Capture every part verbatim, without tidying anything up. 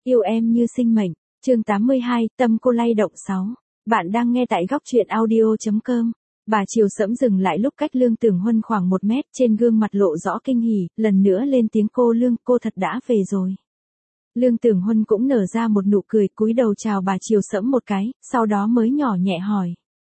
Yêu em như sinh mệnh, chương tám mươi hai, tâm cô lay động sáu. Bạn đang nghe tại góc truyện audio.com. Bà Triều Sẫm dừng lại lúc cách Lương Tưởng Huân khoảng một mét, trên gương mặt lộ rõ kinh hỉ, lần nữa lên tiếng cô Lương, cô thật đã về rồi. Lương Tưởng Huân cũng nở ra một nụ cười, cúi đầu chào bà Triều Sẫm một cái, sau đó mới nhỏ nhẹ hỏi.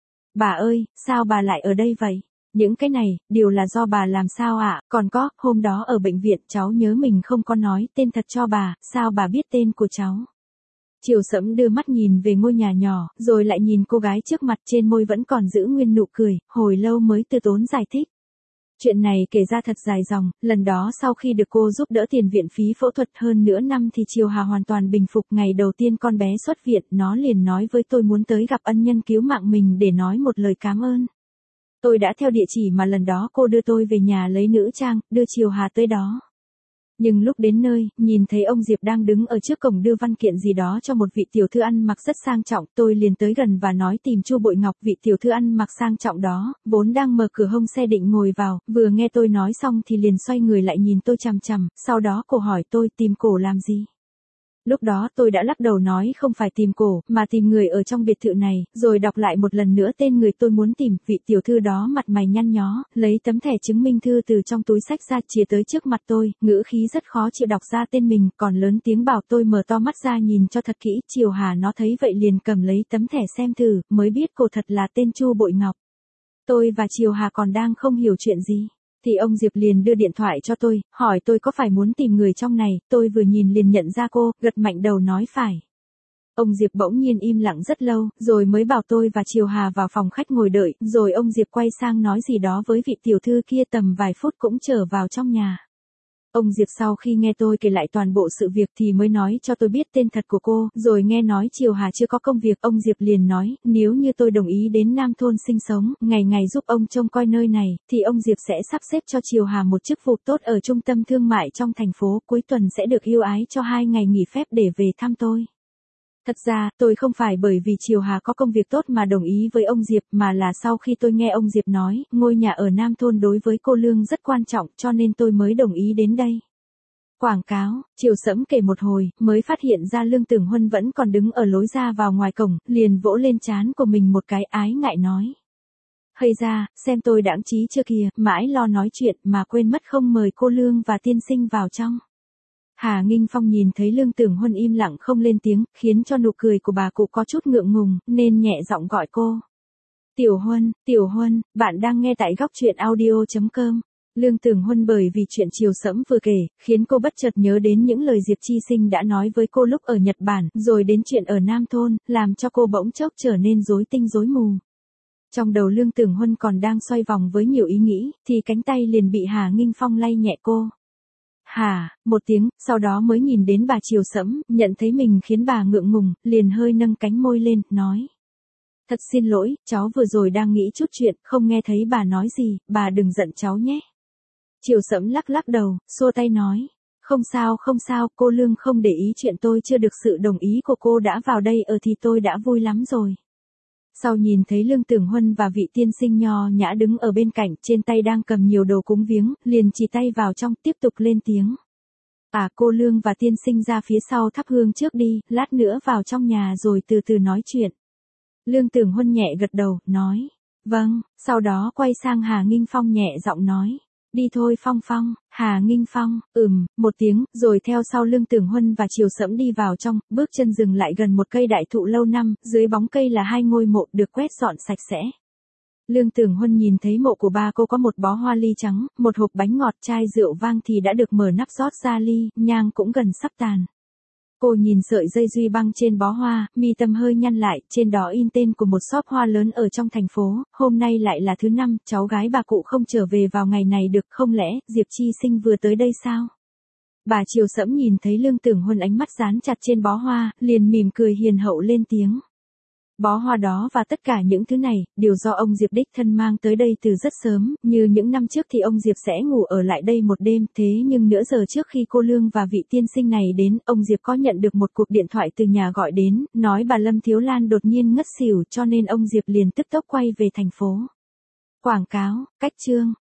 Bà ơi, sao bà lại ở đây vậy? Những cái này, đều là do bà làm sao ạ? À? Còn có, hôm đó ở bệnh viện cháu nhớ mình không có nói tên thật cho bà, sao bà biết tên của cháu? Triều Sẫm đưa mắt nhìn về ngôi nhà nhỏ, rồi lại nhìn cô gái trước mặt, trên môi vẫn còn giữ nguyên nụ cười, hồi lâu mới từ tốn giải thích. Chuyện này kể ra thật dài dòng, lần đó sau khi được cô giúp đỡ tiền viện phí phẫu thuật hơn nửa năm thì Triều Hà hoàn toàn bình phục. Ngày đầu tiên con bé xuất viện, nó liền nói với tôi muốn tới gặp ân nhân cứu mạng mình để nói một lời cảm ơn. Tôi đã theo địa chỉ mà lần đó cô đưa tôi về nhà lấy nữ trang, đưa Triều Hà tới đó. Nhưng lúc đến nơi, nhìn thấy ông Diệp đang đứng ở trước cổng đưa văn kiện gì đó cho một vị tiểu thư ăn mặc rất sang trọng, tôi liền tới gần và nói tìm Chu Bội Ngọc. Vị tiểu thư ăn mặc sang trọng đó, vốn đang mở cửa hông xe định ngồi vào, vừa nghe tôi nói xong thì liền xoay người lại nhìn tôi chằm chằm, sau đó cô hỏi tôi tìm cổ làm gì. Lúc đó tôi đã lắc đầu nói không phải tìm cổ, mà tìm người ở trong biệt thự này, rồi đọc lại một lần nữa tên người tôi muốn tìm. Vị tiểu thư đó mặt mày nhăn nhó, lấy tấm thẻ chứng minh thư từ trong túi xách ra chìa tới trước mặt tôi, ngữ khí rất khó chịu đọc ra tên mình, còn lớn tiếng bảo tôi mở to mắt ra nhìn cho thật kỹ. Triều Hà nó thấy vậy liền cầm lấy tấm thẻ xem thử, mới biết cô thật là tên Chu Bội Ngọc. Tôi và Triều Hà còn đang không hiểu chuyện gì, thì ông Diệp liền đưa điện thoại cho tôi, hỏi tôi có phải muốn tìm người trong này. Tôi vừa nhìn liền nhận ra cô, gật mạnh đầu nói phải. Ông Diệp bỗng nhiên im lặng rất lâu, rồi mới bảo tôi và Triều Hà vào phòng khách ngồi đợi, rồi ông Diệp quay sang nói gì đó với vị tiểu thư kia, tầm vài phút cũng trở vào trong nhà. Ông Diệp sau khi nghe tôi kể lại toàn bộ sự việc thì mới nói cho tôi biết tên thật của cô, rồi nghe nói Triều Hà chưa có công việc, ông Diệp liền nói, nếu như tôi đồng ý đến Nam Thôn sinh sống, ngày ngày giúp ông trông coi nơi này, thì ông Diệp sẽ sắp xếp cho Triều Hà một chức vụ tốt ở trung tâm thương mại trong thành phố, cuối tuần sẽ được ưu ái cho hai ngày nghỉ phép để về thăm tôi. Thật ra, tôi không phải bởi vì Triều Hà có công việc tốt mà đồng ý với ông Diệp, mà là sau khi tôi nghe ông Diệp nói, ngôi nhà ở Nam Thôn đối với cô Lương rất quan trọng, cho nên tôi mới đồng ý đến đây. Quảng cáo, Triều Sẫm kể một hồi, mới phát hiện ra Lương Tưởng Huân vẫn còn đứng ở lối ra vào ngoài cổng, liền vỗ lên trán của mình một cái, ái ngại nói. Hây ra, xem tôi đãng trí chưa kìa, mãi lo nói chuyện mà quên mất không mời cô Lương và tiên sinh vào trong. Hà Nghinh Phong nhìn thấy Lương Tưởng Huân im lặng không lên tiếng, khiến cho nụ cười của bà cụ có chút ngượng ngùng, nên nhẹ giọng gọi cô. Tiểu Huân, Tiểu Huân, bạn đang nghe tại góc truyện audio.com. Lương Tưởng Huân bởi vì chuyện Triều Sẫm vừa kể, khiến cô bất chợt nhớ đến những lời Diệp Chi Sinh đã nói với cô lúc ở Nhật Bản, rồi đến chuyện ở Nam Thôn, làm cho cô bỗng chốc trở nên rối tinh rối mù. Trong đầu Lương Tưởng Huân còn đang xoay vòng với nhiều ý nghĩ, thì cánh tay liền bị Hà Nghinh Phong lay nhẹ cô. Hà, một tiếng, sau đó mới nhìn đến bà Triều Sẫm, nhận thấy mình khiến bà ngượng ngùng, liền hơi nâng cánh môi lên, nói. Thật xin lỗi, cháu vừa rồi đang nghĩ chút chuyện, không nghe thấy bà nói gì, bà đừng giận cháu nhé. Triều Sẫm lắc lắc đầu, xua tay nói. Không sao không sao, cô Lương không để ý chuyện tôi chưa được sự đồng ý của cô đã vào đây ở thì tôi đã vui lắm rồi. Sau nhìn thấy Lương Tưởng Huân và vị tiên sinh nho nhã đứng ở bên cạnh, trên tay đang cầm nhiều đồ cúng viếng, liền chỉ tay vào trong, tiếp tục lên tiếng. À, cô Lương và tiên sinh ra phía sau thắp hương trước đi, lát nữa vào trong nhà rồi từ từ nói chuyện. Lương Tưởng Huân nhẹ gật đầu, nói. Vâng, sau đó quay sang Hà Nghinh Phong nhẹ giọng nói. Đi thôi Phong Phong. Hà Nghinh Phong, ừm, một tiếng, rồi theo sau Lương Tưởng Huân và Triều Sẫm đi vào trong, bước chân dừng lại gần một cây đại thụ lâu năm, dưới bóng cây là hai ngôi mộ được quét dọn sạch sẽ. Lương Tưởng Huân nhìn thấy mộ của ba cô có một bó hoa ly trắng, một hộp bánh ngọt, chai rượu vang thì đã được mở nắp rót ra ly, nhang cũng gần sắp tàn. Cô nhìn sợi dây duy băng trên bó hoa, mi tâm hơi nhăn lại, trên đó in tên của một shop hoa lớn ở trong thành phố, hôm nay lại là thứ năm, cháu gái bà cụ không trở về vào ngày này được, không lẽ, Diệp Chi Sinh vừa tới đây sao? Bà Triều Sẫm nhìn thấy Lương Tưởng Huân ánh mắt dán chặt trên bó hoa, liền mỉm cười hiền hậu lên tiếng. Bó hoa đó và tất cả những thứ này, đều do ông Diệp đích thân mang tới đây từ rất sớm, như những năm trước thì ông Diệp sẽ ngủ ở lại đây một đêm, thế nhưng nửa giờ trước khi cô Lương và vị tiên sinh này đến, ông Diệp có nhận được một cuộc điện thoại từ nhà gọi đến, nói bà Lâm Thiếu Lan đột nhiên ngất xỉu, cho nên ông Diệp liền tức tốc quay về thành phố. Quảng cáo, cách chương,